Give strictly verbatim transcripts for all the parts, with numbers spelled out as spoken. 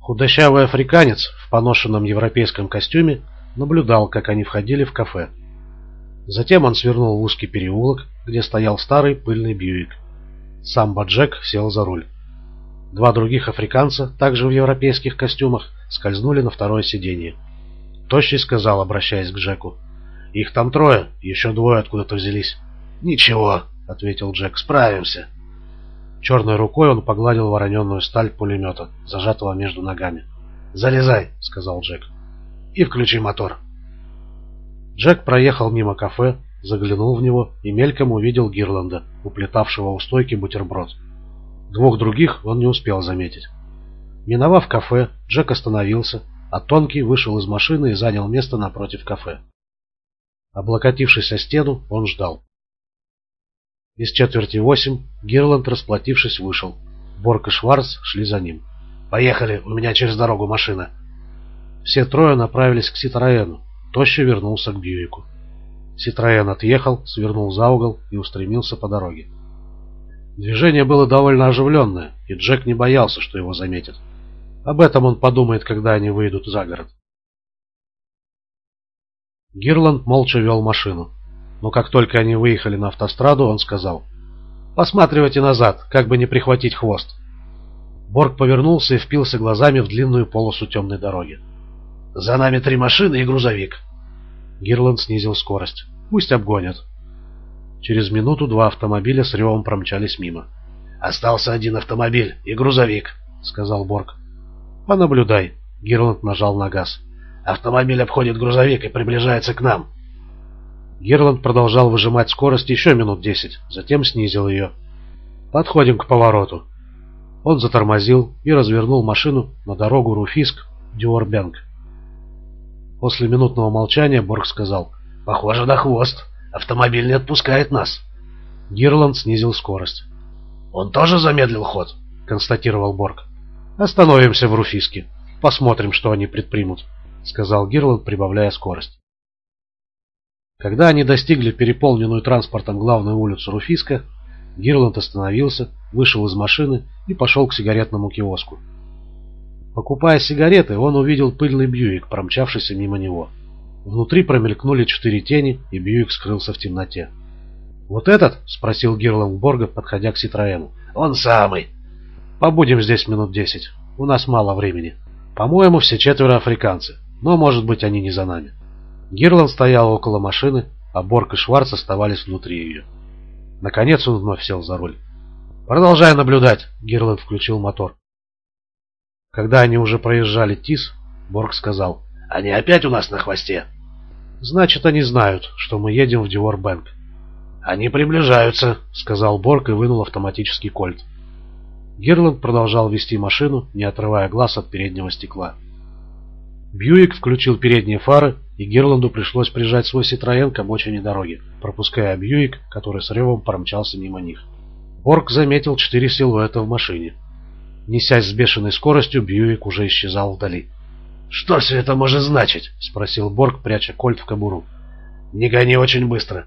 Худощавый африканец в поношенном европейском костюме наблюдал, как они входили в кафе. Затем он свернул в узкий переулок, где стоял старый пыльный Бьюик. Сам Боджек сел за руль. Два других африканца, также в европейских костюмах, скользнули на второе сиденье. Тощий сказал, обращаясь к Джеку: «Их там трое, еще двое откуда-то взялись». «Ничего», — ответил Джек, — «справимся». Черной рукой он погладил вороненую сталь пулемета, зажатого между ногами. «Залезай», — сказал Джек, — «и включи мотор». Джек проехал мимо кафе, заглянул в него и мельком увидел Гирланда, уплетавшего у стойки бутерброд. Двух других он не успел заметить. Миновав кафе, Джек остановился, а Тонкий вышел из машины и занял место напротив кафе. Облокотившись о стену, он ждал. Без четверти восемь Гирланд, расплатившись, вышел. Борг и Шварц шли за ним. «Поехали, у меня через дорогу машина». Все трое направились к Ситроену. Тощий вернулся к Бьюику. Ситроен отъехал, свернул за угол и устремился по дороге. Движение было довольно оживленное, и Джек не боялся, что его заметят. Об этом он подумает, когда они выйдут за город. Гирланд молча вел машину. Но как только они выехали на автостраду, он сказал: «Посматривайте назад, как бы не прихватить хвост». Борг повернулся и впился глазами в длинную полосу темной дороги. «За нами три машины и грузовик». Гирланд снизил скорость. «Пусть обгонят». Через минуту два автомобиля с ревом промчались мимо. «Остался один автомобиль и грузовик», — сказал Борг. «Понаблюдай». Гирланд нажал на газ. «Автомобиль обходит грузовик и приближается к нам». Гирланд продолжал выжимать скорость еще минут десять, затем снизил ее. «Подходим к повороту». Он затормозил и развернул машину на дорогу Руфиск-Дюорбенк. После минутного молчания Борг сказал: «Похоже на хвост. Автомобиль не отпускает нас». Гирланд снизил скорость. «Он тоже замедлил ход», — констатировал Борг. «Остановимся в Руфиске. Посмотрим, что они предпримут», — сказал Гирланд, прибавляя скорость. Когда они достигли переполненную транспортом главную улицу Руфиска, Гирланд остановился, вышел из машины и пошел к сигаретному киоску. Покупая сигареты, он увидел пыльный Бьюик, промчавшийся мимо него. Внутри промелькнули четыре тени, и Бьюик скрылся в темноте. «Вот этот?» — спросил Гирланд Борга, подходя к Ситроену. «Он самый». «Побудем здесь минут десять. У нас мало времени. По-моему, все четверо африканцы, но, может быть, они не за нами». Гирланд стоял около машины, а Борг и Шварц оставались внутри ее. Наконец он вновь сел за руль. «Продолжай наблюдать», — Гирланд включил мотор. Когда они уже проезжали Тис, Борг сказал: «Они опять у нас на хвосте». «Значит, они знают, что мы едем в Дюорбенк». «Они приближаются», — сказал Борг и вынул автоматический кольт. Гирланд продолжал вести машину, не отрывая глаз от переднего стекла. Бьюик включил передние фары, и Гирланду пришлось прижать свой Ситроен к обочине дороги, пропуская Бьюик, который с ревом промчался мимо них. Борг заметил четыре силуэта в машине. Несясь с бешеной скоростью, Бьюик уже исчезал вдали. «Что все это может значить?» — спросил Борг, пряча кольт в кобуру. «Не гони очень быстро».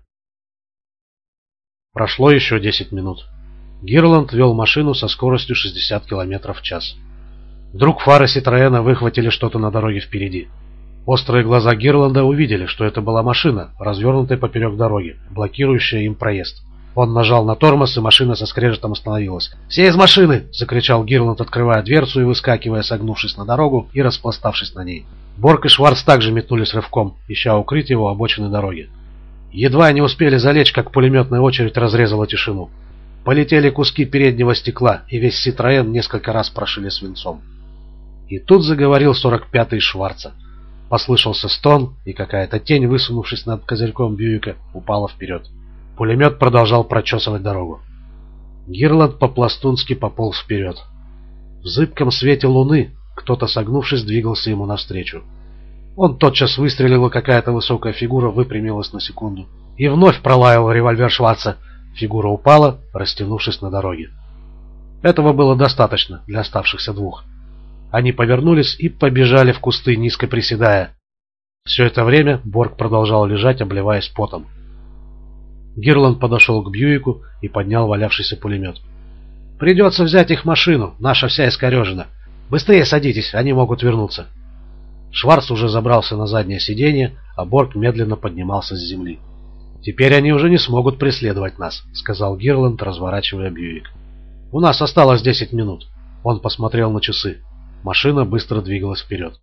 Прошло еще десять минут. Гирланд вел машину со скоростью шестьдесят километров в час. Вдруг фары Ситроена выхватили что-то на дороге впереди. Острые глаза Гирланда увидели, что это была машина, развернутая поперек дороги, блокирующая им проезд. Он нажал на тормоз, и машина со скрежетом остановилась. «Все из машины!» — закричал Гирланд, открывая дверцу и выскакивая, согнувшись на дорогу и распластавшись на ней. Борг и Шварц также метнулись рывком, ища укрытие у обочины дороги. Едва они успели залечь, как пулеметная очередь разрезала тишину. Полетели куски переднего стекла, и весь Ситроен несколько раз прошили свинцом. И тут заговорил сорок пятый Шварца. Послышался стон, и какая-то тень, высунувшись над козырьком Бьюика, упала вперед. Пулемет продолжал прочесывать дорогу. Гирланд по-пластунски пополз вперед. В зыбком свете луны кто-то, согнувшись, двигался ему навстречу. Он тотчас выстрелил, и какая-то высокая фигура выпрямилась на секунду. И вновь пролаял револьвер Шварца. Фигура упала, растянувшись на дороге. Этого было достаточно для оставшихся двух. Они повернулись и побежали в кусты, низко приседая. Все это время Борг продолжал лежать, обливаясь потом. Гирланд подошел к Бьюику и поднял валявшийся пулемет. «Придется взять их машину, наша вся искорежена. Быстрее садитесь, они могут вернуться. Шварц уже забрался на заднее сиденье, а Борг медленно поднимался с земли. «Теперь они уже не смогут преследовать нас», — сказал Гирланд, разворачивая Бьюик. «У нас осталось десять минут». Он посмотрел на часы. Машина быстро двигалась вперед.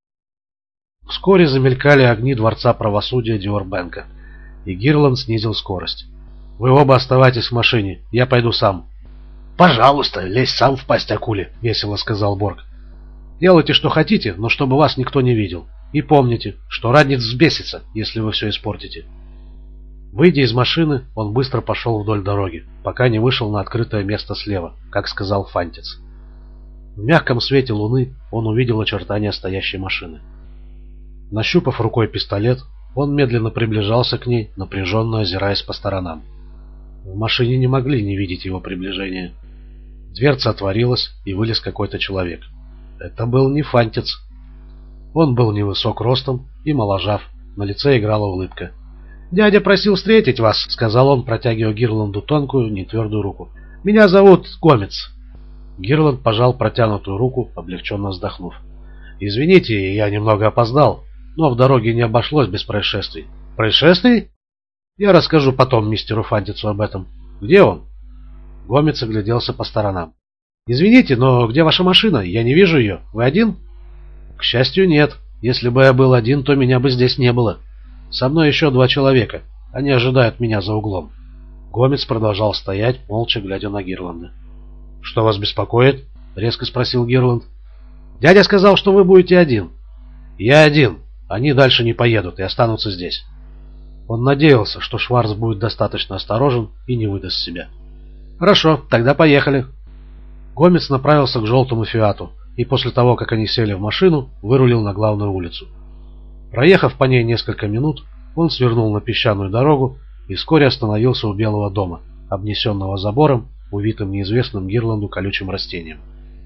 Вскоре замелькали огни Дворца правосудия Диорбенка, и Гирланд снизил скорость. «Вы оба оставайтесь в машине, я пойду сам». «Пожалуйста, лезь сам в пасть акуле», — весело сказал Борг. «Делайте, что хотите, но чтобы вас никто не видел. И помните, что Радниц взбесится, если вы все испортите». Выйдя из машины, он быстро пошел вдоль дороги, пока не вышел на открытое место слева, как сказал Фантиц. В мягком свете луны он увидел очертания стоящей машины. Нащупав рукой пистолет, он медленно приближался к ней, напряженно озираясь по сторонам. В машине не могли не видеть его приближения. Дверца отворилась, и вылез какой-то человек. Это был не Фантиц. Он был невысок ростом и моложав, на лице играла улыбка. «Дядя просил встретить вас», — сказал он, протягивая Гирланду тонкую, нетвердую руку. «Меня зовут Гомец». Гирланд пожал протянутую руку, облегченно вздохнув. «Извините, я немного опоздал, но в дороге не обошлось без происшествий». «Происшествий?» «Я расскажу потом мистеру Фантицу об этом. Где он?» Гомец огляделся по сторонам. «Извините, но где ваша машина? Я не вижу ее. Вы один?» «К счастью, нет. Если бы я был один, то меня бы здесь не было. Со мной еще два человека. Они ожидают меня за углом». Гомец продолжал стоять, молча глядя на Гирланда. «Что вас беспокоит?» — резко спросил Гирланд. «Дядя сказал, что вы будете один». «Я один. Они дальше не поедут и останутся здесь». Он надеялся, что Шварц будет достаточно осторожен и не выдаст себя. «Хорошо, тогда поехали». Гомец направился к желтому «Фиату» и после того, как они сели в машину, вырулил на главную улицу. Проехав по ней несколько минут, он свернул на песчаную дорогу и вскоре остановился у Белого дома, обнесенного забором, увитым неизвестным Гирланду колючим растением.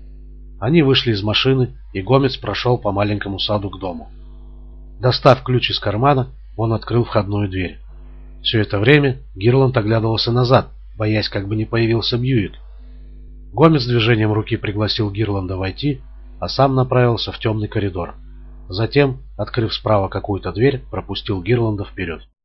Они вышли из машины, и Гомец прошел по маленькому саду к дому. Достав ключ из кармана, он открыл входную дверь. Все это время Гирланд оглядывался назад, боясь, как бы не появился Бьюик. Гомец движением руки пригласил Гирланда войти, а сам направился в темный коридор. Затем, открыв справа какую-то дверь, пропустил Гирланда вперед.